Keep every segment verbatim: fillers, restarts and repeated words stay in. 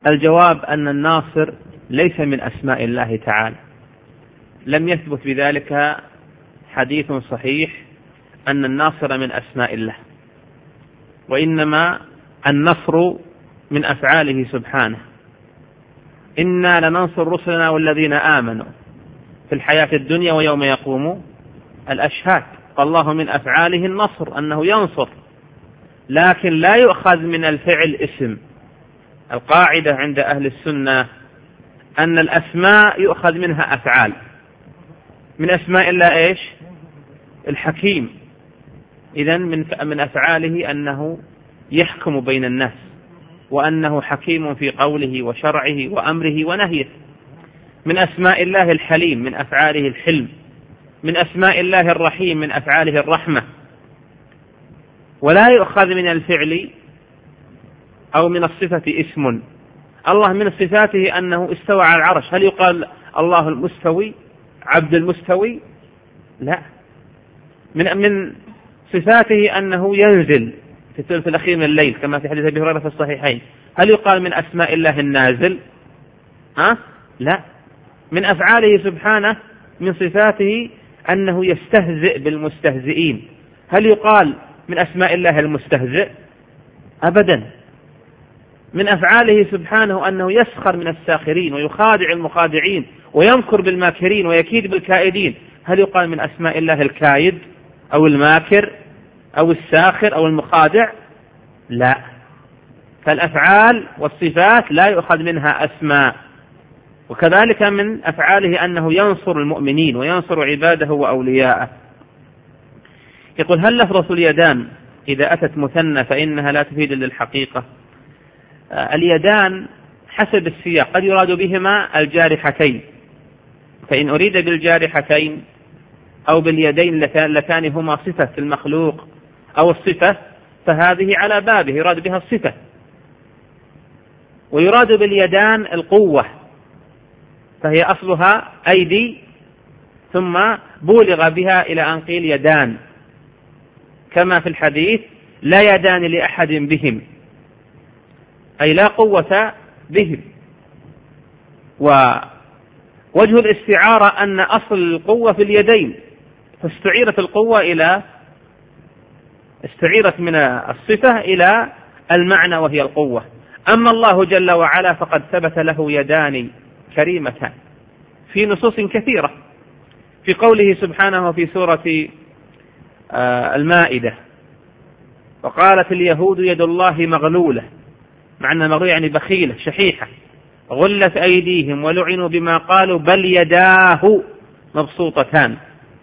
الجواب أن الناصر ليس من أسماء الله تعالى، لم يثبت بذلك حديث صحيح أن الناصر من أسماء الله، وإنما النصر من أفعاله سبحانه. إنا لننصر رسلنا والذين آمنوا في الحياة الدنيا ويوم يقوم الأشهاد. فالله من أفعاله النصر، أنه ينصر، لكن لا يؤخذ من الفعل اسم. القاعدة عند أهل السنة أن الأسماء يؤخذ منها أفعال. من أسماء الله إيش؟ الحكيم، إذن من من أفعاله أنه يحكم بين الناس، وأنه حكيم في قوله وشرعه وأمره ونهيه. من أسماء الله الحليم، من أفعاله الحلم. من أسماء الله الرحيم، من أفعاله الرحمة. ولا يؤخذ من الفعل أو من الصفة اسم. الله من صفاته أنه استوى على العرش، هل يقال الله المستوي، عبد المستوي؟ لا. من من صفاته أنه ينزل في الثلث الأخير من الليل كما في حديث أبي هريرة في الصحيحين، هل يقال من أسماء الله النازل؟ أه؟ لا. من أفعاله سبحانه من صفاته أنه يستهزئ بالمستهزئين، هل يقال من أسماء الله المستهزئ؟ أبدا. من أفعاله سبحانه أنه يسخر من الساخرين ويخادع المخادعين ويمكر بالماكرين ويكيد بالكائدين، هل يقال من أسماء الله الكايد أو الماكر أو الساخر أو المخادع؟ لا. فالأفعال والصفات لا يؤخذ منها أسماء. وكذلك من أفعاله أنه ينصر المؤمنين وينصر عباده وأولياءه. يقول: هل لفظة اليدان إذا أتت مثنى فإنها لا تفيد للحقيقة؟ اليدان حسب السياق قد يراد بهما الجارحتين، فإن أريد بالجارحتين أو باليدين اللتان هما صفة المخلوق أو الصفة فهذه على بابه يراد بها الصفة. ويراد باليدان القوة، فهي أصلها أيدي ثم بولغ بها إلى أن قيل يدان، كما في الحديث: لا يدان لأحد بهم، أي لا قوة بهم. ووجه الاستعارة أن أصل القوة في اليدين، فاستعيرت القوة إلى استعيرت من الصفة إلى المعنى وهي القوة. أما الله جل وعلا فقد ثبت له يدان كريمتان في نصوص كثيرة، في قوله سبحانه في سورة المائدة: وقالت اليهود يد الله مغلولة، معنى مغلولة يعني بخيلة شحيحة، غلت أيديهم ولعنوا بما قالوا بل يداه مبسوطتان.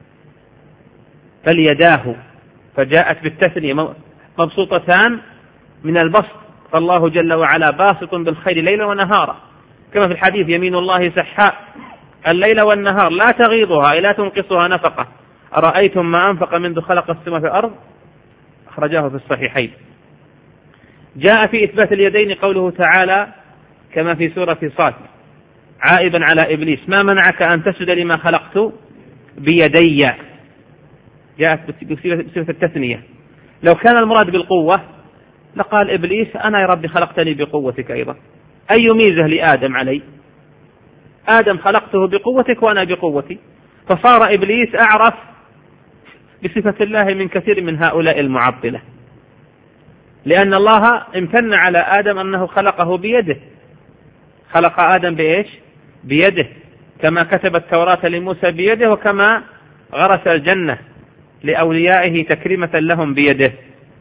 بل يداه، فجاءت بالتثنية مبسوطتان من البسط، فالله جل وعلا باسط بالخير ليلا ونهارا، كما في الحديث: يمين الله سحاء الليل والنهار لا تغيضها لا تنقصها نفقة، أرأيتم ما أنفق منذ خلق السماء في الأرض، أخرجاه في الصحيحين. جاء في إثبات اليدين قوله تعالى كما في سورة صاد عائبا على إبليس: ما منعك أن تسجد لما خلقت بيدي. جاءت بصفة التثنية. لو كان المراد بالقوة لقال إبليس: أنا يا ربي خلقتني بقوتك أيضا، أي ميزة لآدم علي؟ آدم خلقته بقوتك وأنا بقوتي، فصار إبليس أعرف بصفة الله من كثير من هؤلاء المعطلة، لأن الله امتن على آدم أنه خلقه بيده. خلق آدم بإيش؟ بيده، كما كتب التوراة لموسى بيده، وكما غرس الجنة لأوليائه تكريمة لهم بيده.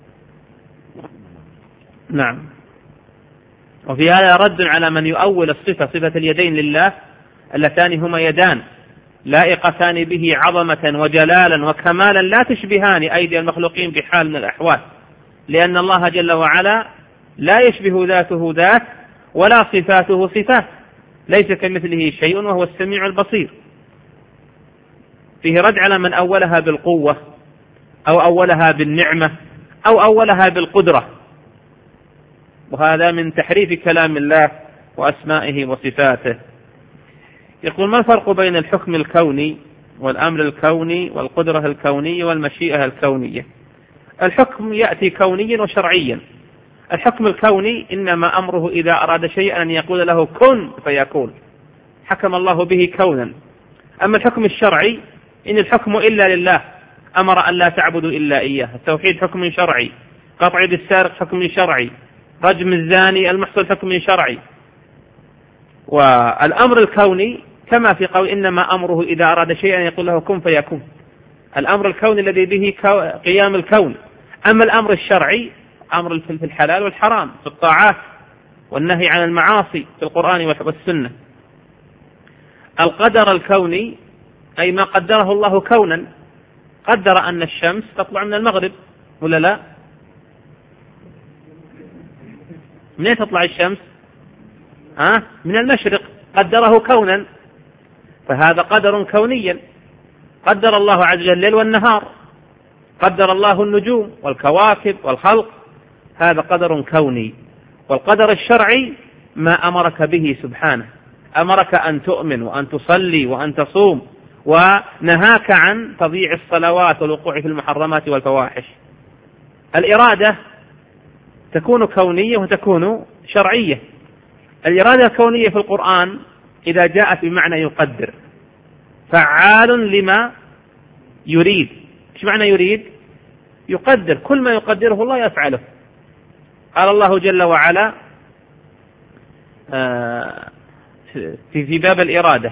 نعم. وفي هذا رد على من يؤول الصفة صفة اليدين لله اللتان هما يدان لائقتان به عظمة وجلالا وكمالا لا تشبهان أيدي المخلوقين بحال من الأحوال، لأن الله جل وعلا لا يشبه ذاته ذات ولا صفاته صفات، ليس كمثله شيء وهو السميع البصير. فيه رد على من أولها بالقوة أو أولها بالنعمة أو أولها بالقدرة، وهذا من تحريف كلام الله وأسمائه وصفاته. يقول: ما الفرق بين الحكم الكوني والأمر الكوني والقدرة الكونية والمشيئة الكونية؟ الحكم يأتي كونيا وشرعيا، الحكم الكوني إنما أمره إذا أراد شيئا أن يقول له كن فيكون، حكم الله به كونا. أما الحكم الشرعي إن الحكم إلا لله، أمر أن لا تعبدوا إلا إياه، التوحيد حكم شرعي، قطع يد السارق حكم شرعي، رجم الزاني المحصن حكم شرعي. والأمر الكوني كما في قول إنما أمره إذا أراد شيئا يقول له كن فيكون، الأمر الكوني الذي به قيام الكون. أما الأمر الشرعي أمر في الحلال والحرام، في الطاعات والنهي عن المعاصي في القرآن والسنة. القدر الكوني أي ما قدره الله كونا، قدر أن الشمس تطلع من المغرب ولا لا؟ منين تطلع الشمس؟ ها؟ من المشرق، قدره كونا، فهذا قدر كونيا. قدر الله عز وجل الليل والنهار، قدر الله النجوم والكواكب والخلق، هذا قدر كوني. والقدر الشرعي ما أمرك به سبحانه، أمرك أن تؤمن وأن تصلي وأن تصوم، ونهاك عن تضييع الصلوات والوقوع في المحرمات والفواحش. الإرادة تكون كونية وتكون شرعية. الإرادة الكونية في القرآن إذا جاءت بمعنى يقدر، فعال لما يريد. إيش معنى يريد؟ يقدر، كل ما يقدره الله يفعله. قال الله جل وعلا في في باب الإرادة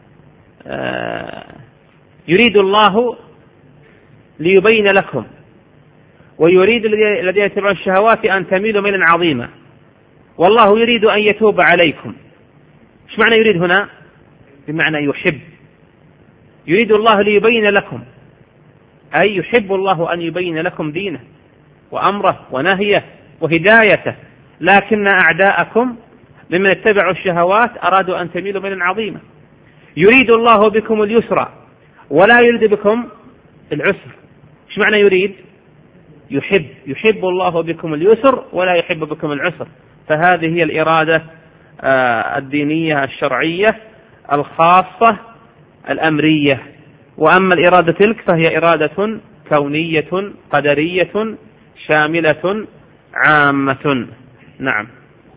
يريد الله ليبين لكم ويريد الذين يتبعون الشهوات أن تميلوا ميلا عظيما والله يريد أن يتوب عليكم. إيش معنى يريد هنا؟ بمعنى يحب. يريد الله ليبين لكم، أي يحب الله أن يبين لكم دينه وأمره ونهيه وهدايته، لكن أعداءكم ممن اتبعوا الشهوات أرادوا أن تميلوا ميلا عظيما. يريد الله بكم اليسر ولا يريد بكم العسر. إيش معنى يريد؟ يحب. يحب الله بكم اليسر ولا يحب بكم العسر. فهذه هي الإرادة الدينية الشرعية الخاصة الأمرية. وأما الإرادة تلك فهي إرادة كونية قدرية شاملة عامة. نعم.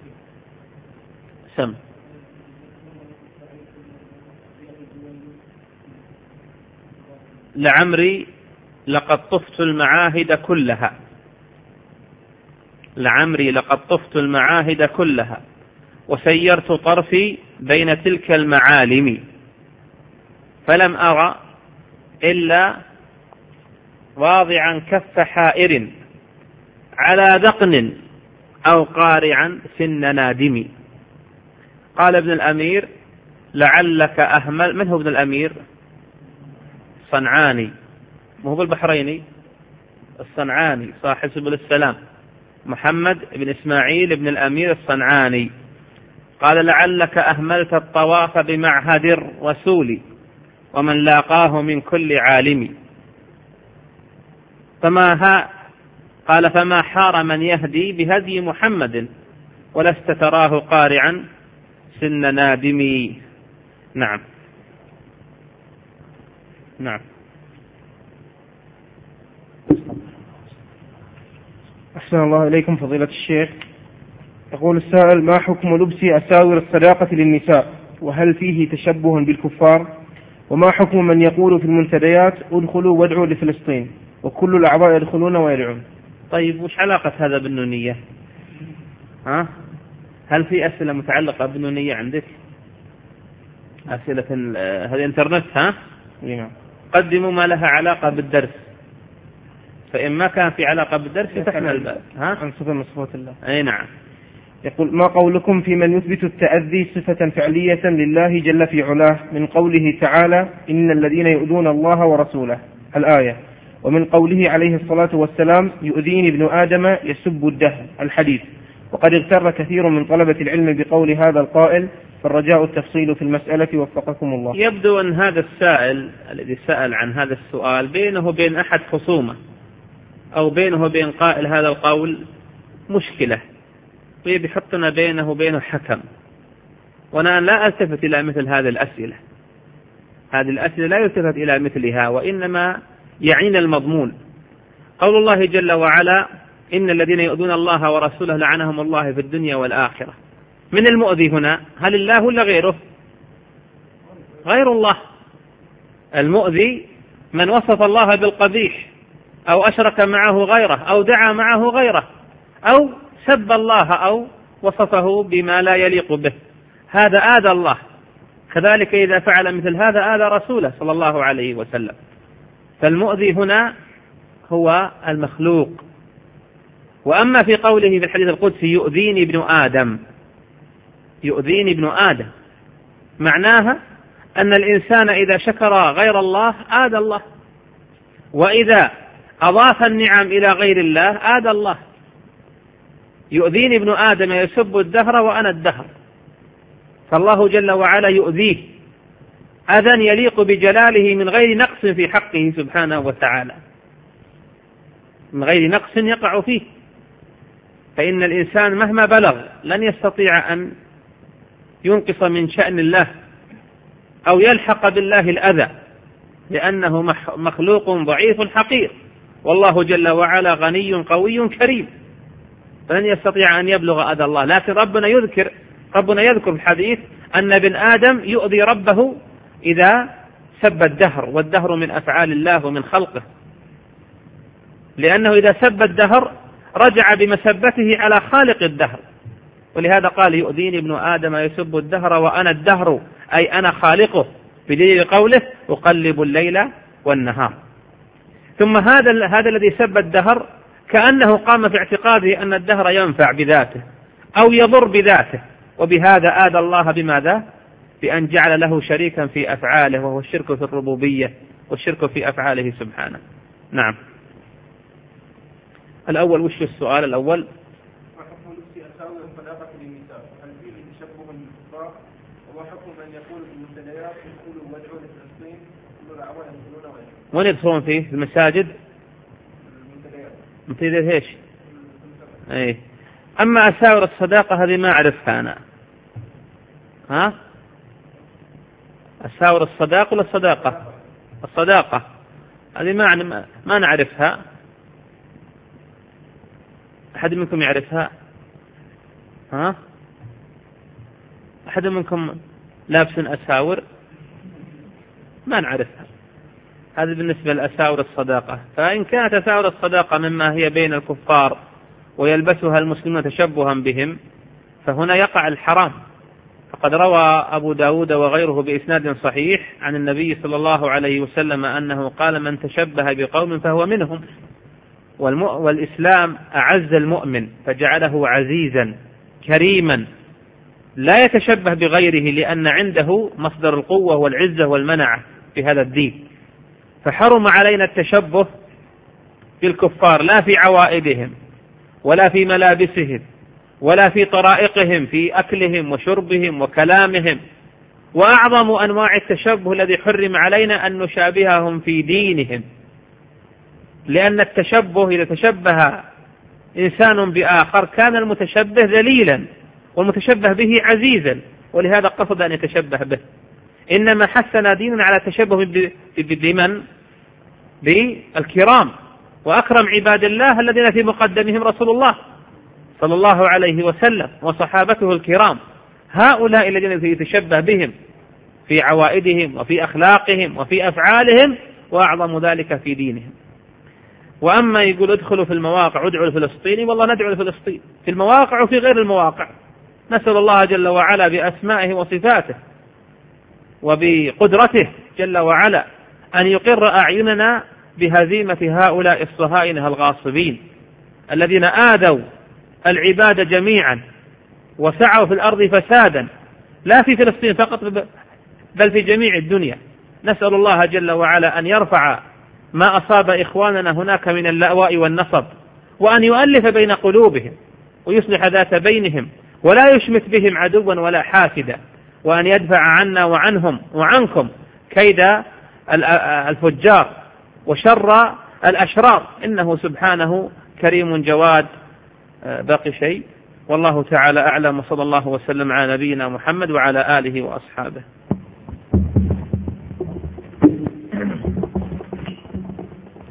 سم. لعمري لقد طفت المعاهد كلها، لعمري لقد طفت المعاهد كلها وسيرت طرفي بين تلك المعالم، فلم أرى إلا واضعا كف حائر على دقن أو قارعا سن نادم. قال ابن الأمير لعلك أهمل. من هو ابن الأمير؟ صنعاني، مو بالبحريني، الصنعاني صاحب سبل السلام، محمد بن إسماعيل بن الأمير الصنعاني. قال لعلك أهملت الطواف بمعهد الرسول ومن لاقاه من كل عالم، فما ها قال فما حار من يهدي بهدي محمد ولست تراه قارعا سن نادم. نعم. نعم. أحسن الله إليكم فضيلة الشيخ. يقول السائل: ما حكم لبس أساور الصداقة للنساء، وهل فيه تشبه بالكفار؟ وما حكم من يقول في المنتديات ادخلوا وادعوا لفلسطين وكل الأعضاء يدخلون ويدعون؟ طيب وش علاقة هذا بالنونية؟ ها؟ هل في أسئلة متعلقة بالنونية عندك؟ أسئلة هذا إنترنت؟ ها؟ نعم. قدموا ما لها علاقة بالدرس، فإن ما كان في علاقة بالدرس فتحنا الباب. ها؟ عن صفة من صفات الله. أي نعم. يقول: ما قولكم في من يثبت التأذي صفة فعلية لله جل في علاه من قوله تعالى إن الذين يؤذون الله ورسوله الآية، ومن قوله عليه الصلاة والسلام يؤذيني ابن آدم يسب الدهر الحديث، وقد اغتر كثير من طلبة العلم بقول هذا القائل، فالرجاء التفصيل في المسألة وفقكم الله. يبدو أن هذا السائل الذي سأل عن هذا السؤال بينه وبين أحد خصومه أو بينه وبين قائل هذا القول مشكلة، ويحطنا بينه وبينه حكم، وأنا لا ألتفت إلى مثل هذه الأسئلة. هذه الأسئلة لا يلتفت إلى مثلها، وإنما يعين المضمون. قول الله جل وعلا إن الذين يؤذون الله ورسوله لعنهم الله في الدنيا والآخرة. من المؤذي هنا؟ هل الله ولا غيره؟ غير الله. المؤذي من وصف الله بالقبيح أو أشرك معه غيره أو دعا معه غيره أو سب الله أو وصفه بما لا يليق به، هذا آذى الله. كذلك إذا فعل مثل هذا آذى رسوله صلى الله عليه وسلم. فالمؤذي هنا هو المخلوق. وأما في قوله في الحديث القدسي يؤذيني ابن آدم، يؤذيني ابن آدم معناها أن الإنسان إذا شكر غير الله آذى الله، وإذا أضاف النعم إلى غير الله آذى الله. يؤذيني ابن آدم يسب الدهر وأنا الدهر، فالله جل وعلا يؤذيه أذى يليق بجلاله من غير نقص في حقه سبحانه وتعالى، من غير نقص يقع فيه. فإن الإنسان مهما بلغ لن يستطيع أن ينقص من شأن الله أو يلحق بالله الأذى، لأنه مخلوق ضعيف حقير، والله جل وعلا غني قوي كريم، فلن يستطيع أن يبلغ أذى الله. لكن ربنا يذكر ربنا يذكر في الحديث أن ابن آدم يؤذي ربه إذا سب الدهر، والدهر من أفعال الله ومن خلقه، لأنه إذا سب الدهر رجع بمسبته على خالق الدهر، ولهذا قال يؤذيني ابن آدم يسب الدهر وأنا الدهر، أي أنا خالقه، بدليل قوله أقلب الليل والنهار. ثم هذا هذا الذي سب الدهر كأنه قام في اعتقاده أن الدهر ينفع بذاته أو يضر بذاته، وبهذا آذى الله بماذا؟ بأن جعل له شريكا في أفعاله، وهو الشرك في الربوبية والشرك في أفعاله سبحانه. نعم. الأول وش السؤال الأول؟ وحكم لبس أساور الصداقة للنساء، هل فيه تشبه بالكفار؟ وحكم من يقول في المنتديات يقولوا وادعوا لفلسطين يقولوا الأعوان يقولون غيره. وين يدخلون فيه؟ في المساجد؟ المنتديات. منتديات ايش؟ ايه. أما أساور الصداقة هذه ما أعرفها أنا. ها؟ أساور الصداقة ولا الصداقة؟ الصداقة هذه ما ما نعرفها. أحد منكم يعرفها؟ ها؟ أحد منكم لابس أساور؟ ما نعرفها. هذا بالنسبة لأساور الصداقة. فإن كانت أساور الصداقة مما هي بين الكفار ويلبسها المسلمون تشبها بهم، فهنا يقع الحرام. فقد روى أبو داود وغيره بإسناد صحيح عن النبي صلى الله عليه وسلم أنه قال من تشبه بقوم فهو منهم. والإسلام أعز المؤمن فجعله عزيزا كريما لا يتشبه بغيره، لأن عنده مصدر القوة والعزة والمنعة في هذا الدين. فحرم علينا التشبه بالكفار، لا في عوائدهم ولا في ملابسهم ولا في طرائقهم، في أكلهم وشربهم وكلامهم. وأعظم أنواع التشبه الذي حرم علينا أن نشابههم في دينهم، لأن التشبه إذا تشبه إنسان بآخر كان المتشبه ذليلا والمتشبه به عزيزا، ولهذا قصد أن يتشبه به. إنما حثنا ديننا على التشبه بمن؟ بالكرام وأكرم عباد الله الذين في مقدمهم رسول الله صلى الله عليه وسلم وصحابته الكرام. هؤلاء الذين يتشبه بهم في عوائدهم وفي أخلاقهم وفي أفعالهم، وأعظم ذلك في دينهم. وأما يقول ادخلوا في المواقع ادعوا لفلسطين، والله ندعو لفلسطين في المواقع وفي غير المواقع. نسأل الله جل وعلا بأسمائه وصفاته وبقدرته جل وعلا أن يقر أعيننا بهزيمة هؤلاء الصهاينة الغاصبين الذين آذوا العباد جميعا وسعوا في الأرض فسادا، لا في فلسطين فقط بل في جميع الدنيا. نسأل الله جل وعلا أن يرفع ما أصاب إخواننا هناك من اللأواء والنصب، وأن يؤلف بين قلوبهم ويصلح ذات بينهم، ولا يشمت بهم عدوا ولا حاسدا، وأن يدفع عنا وعنهم وعنكم كيد الفجار وشر الأشرار، إنه سبحانه كريم جواد. باقي شيء؟ والله تعالى أعلم، وصلى الله وسلم على نبينا محمد وعلى آله وأصحابه.